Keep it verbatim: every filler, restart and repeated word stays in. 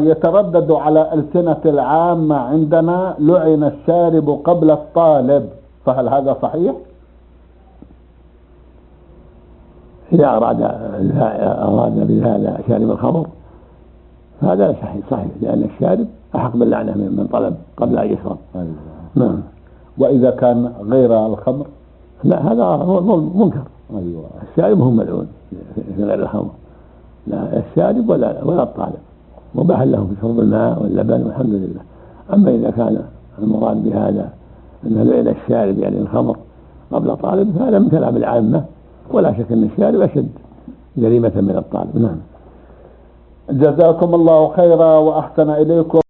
يتردد على ألسنة العامة عندنا لعن الشارب قبل الطالب، فهل هذا صحيح؟ إذا أراد أراد بهذا شارب الخمر فهذا صحيح صحيح لأن الشارب أحق باللعنة من طلب قبل أن يشرب. أيوة. نعم. وإذا كان غير الخمر؟ لا هذا هو منكر. أيوة. الشارب هم ملعون في غير الخمر، لا الشارب ولا ولا الطالب، مباح له في شرب الماء واللبن والحمد لله. أما إذا كان المراد بهذا أنه لعن الشارب يعني الخمر قبل طالب فهذا من كلام العامة، ولا شك أن الشارب أشد جريمة من الطالب. نعم. جزاكم الله خيرا وأحسن إليكم.